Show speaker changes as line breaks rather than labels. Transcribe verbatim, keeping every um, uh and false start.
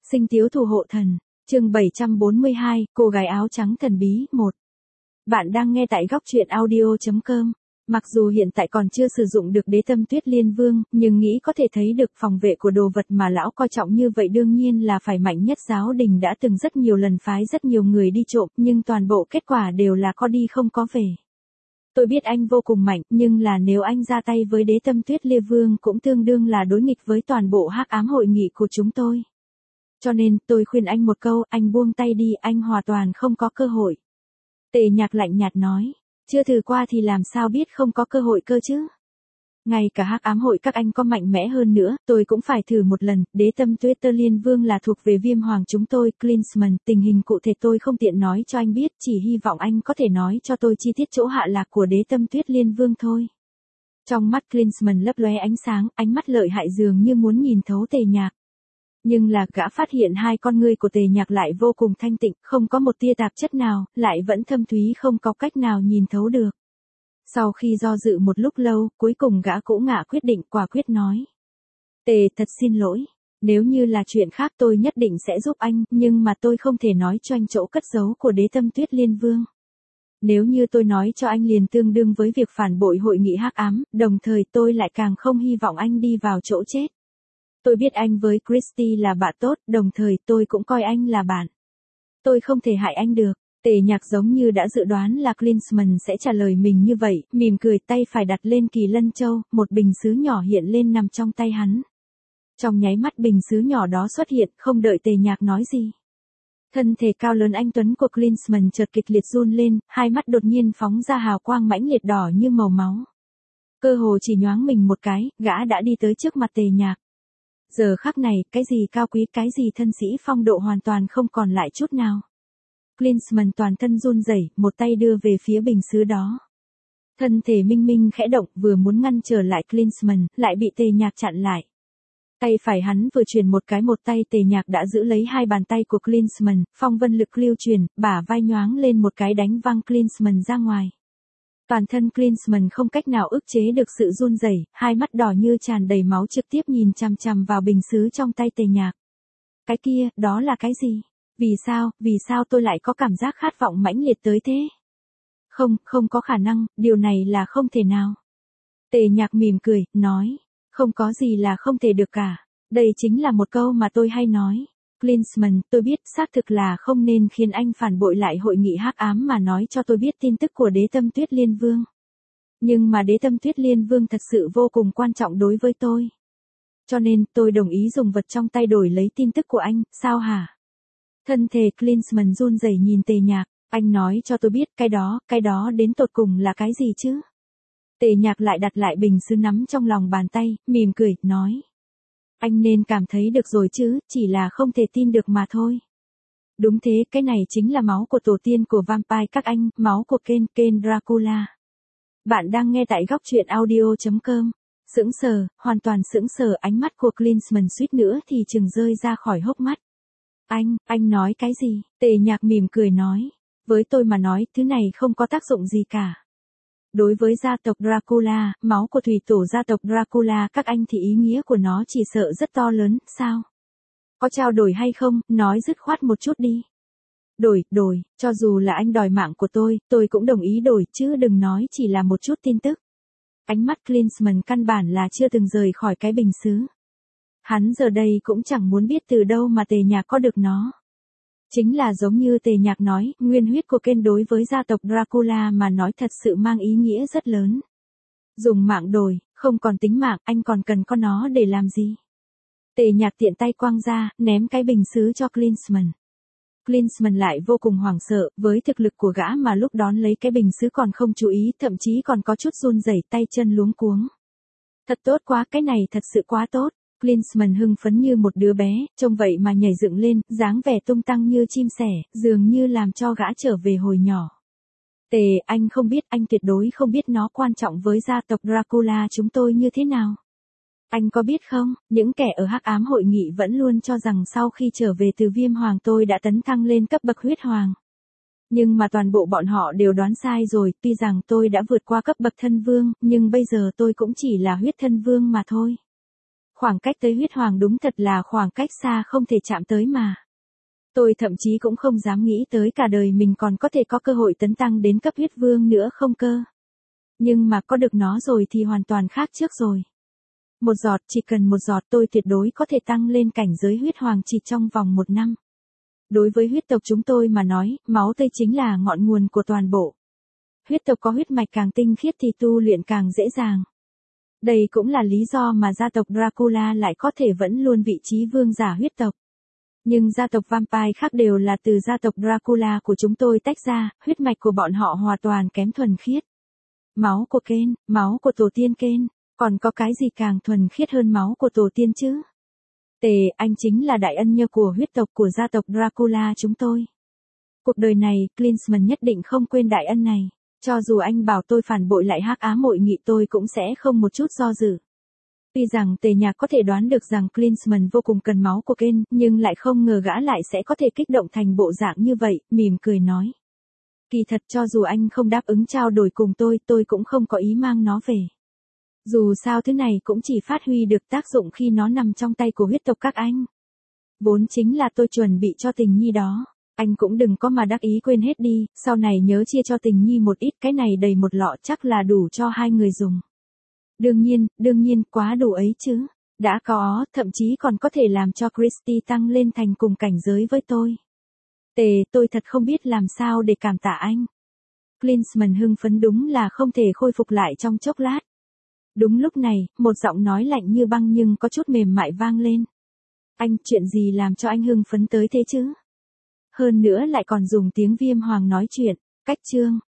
Sinh tiếu thủ hộ thần, chương bảy trăm bốn mươi hai, cô gái áo trắng thần bí, một. Bạn đang nghe tại góc truyện audio chấm com. Mặc dù hiện tại còn chưa sử dụng được đế tâm tuyết liên vương, nhưng nghĩ có thể thấy được phòng vệ của đồ vật mà lão coi trọng như vậy đương nhiên là phải mạnh nhất. Giáo đình đã từng rất nhiều lần phái rất nhiều người đi trộm, nhưng toàn bộ kết quả đều là có đi không có về. Tôi biết anh vô cùng mạnh, nhưng là nếu anh ra tay với đế tâm tuyết liên vương cũng tương đương là đối nghịch với toàn bộ hắc ám hội nghị của chúng tôi. Cho nên, tôi khuyên anh một câu, anh buông tay đi, anh hoàn toàn không có cơ hội. Tề Nhạc lạnh nhạt nói, chưa thử qua thì làm sao biết không có cơ hội cơ chứ. Ngay cả hắc ám hội các anh có mạnh mẽ hơn nữa, tôi cũng phải thử một lần. Đế tâm tuyết tơ liên vương là thuộc về viêm hoàng chúng tôi, Klinsmann, tình hình cụ thể tôi không tiện nói cho anh biết, chỉ hy vọng anh có thể nói cho tôi chi tiết chỗ hạ lạc của đế tâm tuyết liên vương thôi. Trong mắt Klinsmann lấp lóe ánh sáng, ánh mắt lợi hại dường như muốn nhìn thấu Tề Nhạc. Nhưng là gã phát hiện hai con ngươi của Tề Nhạc lại vô cùng thanh tịnh, không có một tia tạp chất nào, lại vẫn thâm thúy không có cách nào nhìn thấu được. Sau khi do dự một lúc lâu, cuối cùng gã cũng ngả quyết định quả quyết nói. Tề, thật xin lỗi. Nếu như là chuyện khác tôi nhất định sẽ giúp anh, nhưng mà tôi không thể nói cho anh chỗ cất giấu của đế tâm tuyết liên vương. Nếu như tôi nói cho anh liền tương đương với việc phản bội hội nghị hắc ám, đồng thời tôi lại càng không hy vọng anh đi vào chỗ chết. Tôi biết anh với Christy là bạn tốt, đồng thời tôi cũng coi anh là bạn. Tôi không thể hại anh được. Tề Nhạc giống như đã dự đoán là Klinsmann sẽ trả lời mình như vậy, mỉm cười, tay phải đặt lên kỳ lân châu, một bình sứ nhỏ hiện lên nằm trong tay hắn. Trong nháy mắt bình sứ nhỏ đó xuất hiện, không đợi Tề Nhạc nói gì. Thân thể cao lớn anh tuấn của Klinsmann chợt kịch liệt run lên, hai mắt đột nhiên phóng ra hào quang mãnh liệt đỏ như màu máu. Cơ hồ chỉ nhoáng mình một cái, gã đã đi tới trước mặt Tề Nhạc. Giờ khắc này, cái gì cao quý, cái gì thân sĩ phong độ hoàn toàn không còn lại chút nào. Klinsmann toàn thân run rẩy, một tay đưa về phía bình sứ đó. Thân thể minh minh khẽ động, vừa muốn ngăn trở lại Klinsmann, lại bị Tề Nhạc chặn lại. Tay phải hắn vừa chuyển một cái một tay Tề Nhạc đã giữ lấy hai bàn tay của Klinsmann, phong vân lực lưu truyền, bả vai nhoáng lên một cái đánh văng Klinsmann ra ngoài. Toàn thân Klinsmann không cách nào ức chế được sự run rẩy, hai mắt đỏ như tràn đầy máu trực tiếp nhìn chằm chằm vào bình sứ trong tay Tề Nhạc. Cái kia, đó là cái gì? Vì sao, vì sao tôi lại có cảm giác khát vọng mãnh liệt tới thế? Không, không có khả năng, điều này là không thể nào. Tề Nhạc mỉm cười, nói, không có gì là không thể được cả. Đây chính là một câu mà tôi hay nói. Klinsmann, tôi biết, xác thực là không nên khiến anh phản bội lại hội nghị hắc ám mà nói cho tôi biết tin tức của đế tâm tuyết liên vương. Nhưng mà đế tâm tuyết liên vương thật sự vô cùng quan trọng đối với tôi. Cho nên, tôi đồng ý dùng vật trong tay đổi lấy tin tức của anh, sao hả? Thân thể Klinsmann run rẩy nhìn Tề Nhạc, anh nói cho tôi biết cái đó, cái đó đến tột cùng là cái gì chứ? Tề Nhạc lại đặt lại bình sứ nắm trong lòng bàn tay, mỉm cười, nói. Anh nên cảm thấy được rồi chứ, chỉ là không thể tin được mà thôi. Đúng thế, cái này chính là máu của tổ tiên của vampire các anh, máu của Ken, Ken Dracula. Bạn đang nghe tại góc truyện audio chấm com. Sững sờ, hoàn toàn sững sờ, ánh mắt của Klinsmann suýt nữa thì chừng rơi ra khỏi hốc mắt. Anh, anh nói cái gì? Tề Nhạc mỉm cười nói. Với tôi mà nói, thứ này không có tác dụng gì cả. Đối với gia tộc Dracula, máu của thủy tổ gia tộc Dracula các anh thì ý nghĩa của nó chỉ sợ rất to lớn, sao? Có trao đổi hay không, nói dứt khoát một chút đi. Đổi, đổi, cho dù là anh đòi mạng của tôi, tôi cũng đồng ý đổi, chứ đừng nói chỉ là một chút tin tức. Ánh mắt Klinsmann căn bản là chưa từng rời khỏi cái bình sứ. Hắn giờ đây cũng chẳng muốn biết từ đâu mà Tề Nhạc có được nó. Chính là giống như Tề Nhạc nói, nguyên huyết của Ken đối với gia tộc Dracula mà nói thật sự mang ý nghĩa rất lớn. Dùng mạng đổi, không còn tính mạng, anh còn cần có nó để làm gì? Tề Nhạc tiện tay quăng ra, ném cái bình sứ cho Klinsmann. Klinsmann lại vô cùng hoảng sợ, với thực lực của gã mà lúc đón lấy cái bình sứ còn không chú ý, thậm chí còn có chút run rẩy, tay chân luống cuống. Thật tốt quá, cái này thật sự quá tốt. Klinsmann hưng phấn như một đứa bé, trông vậy mà nhảy dựng lên, dáng vẻ tung tăng như chim sẻ, dường như làm cho gã trở về hồi nhỏ. Tề, anh không biết, anh tuyệt đối không biết nó quan trọng với gia tộc Dracula chúng tôi như thế nào. Anh có biết không, những kẻ ở hắc ám hội nghị vẫn luôn cho rằng sau khi trở về từ viêm hoàng tôi đã tấn thăng lên cấp bậc huyết hoàng. Nhưng mà toàn bộ bọn họ đều đoán sai rồi, tuy rằng tôi đã vượt qua cấp bậc thân vương, nhưng bây giờ tôi cũng chỉ là huyết thân vương mà thôi. Khoảng cách tới huyết hoàng đúng thật là khoảng cách xa không thể chạm tới mà. Tôi thậm chí cũng không dám nghĩ tới cả đời mình còn có thể có cơ hội tấn tăng đến cấp huyết vương nữa không cơ. Nhưng mà có được nó rồi thì hoàn toàn khác trước rồi. Một giọt, chỉ cần một giọt tôi tuyệt đối có thể tăng lên cảnh giới huyết hoàng chỉ trong vòng một năm. Đối với huyết tộc chúng tôi mà nói, máu tươi chính là ngọn nguồn của toàn bộ. Huyết tộc có huyết mạch càng tinh khiết thì tu luyện càng dễ dàng. Đây cũng là lý do mà gia tộc Dracula lại có thể vẫn luôn vị trí vương giả huyết tộc. Nhưng gia tộc Vampire khác đều là từ gia tộc Dracula của chúng tôi tách ra, huyết mạch của bọn họ hoàn toàn kém thuần khiết. Máu của Kane, máu của tổ tiên Kane, còn có cái gì càng thuần khiết hơn máu của tổ tiên chứ? Tề, anh chính là đại ân nhân của huyết tộc của gia tộc Dracula chúng tôi. Cuộc đời này, Klinsmann nhất định không quên đại ân này. Cho dù anh bảo tôi phản bội lại Hắc Ám Hội Nghị tôi cũng sẽ không một chút do dự. Tuy rằng Tề Nhạc có thể đoán được rằng Klinsmann vô cùng cần máu của Kane, nhưng lại không ngờ gã lại sẽ có thể kích động thành bộ dạng như vậy, mỉm cười nói. Kỳ thật cho dù anh không đáp ứng trao đổi cùng tôi, tôi cũng không có ý mang nó về. Dù sao thứ này cũng chỉ phát huy được tác dụng khi nó nằm trong tay của huyết tộc các anh. Vốn chính là tôi chuẩn bị cho Tình Nhi đó. Anh cũng đừng có mà đắc ý quên hết đi, sau này nhớ chia cho Tình Nhi một ít, cái này đầy một lọ chắc là đủ cho hai người dùng. Đương nhiên, đương nhiên, quá đủ ấy chứ. Đã có, thậm chí còn có thể làm cho Christy tăng lên thành cùng cảnh giới với tôi. Tề, tôi thật không biết làm sao để cảm tạ anh. Klinsmann hưng phấn đúng là không thể khôi phục lại trong chốc lát. Đúng lúc này, một giọng nói lạnh như băng nhưng có chút mềm mại vang lên. Anh, chuyện gì làm cho anh hưng phấn tới thế chứ? Hơn nữa lại còn dùng tiếng Viêm Hoàng nói chuyện. Cách chương.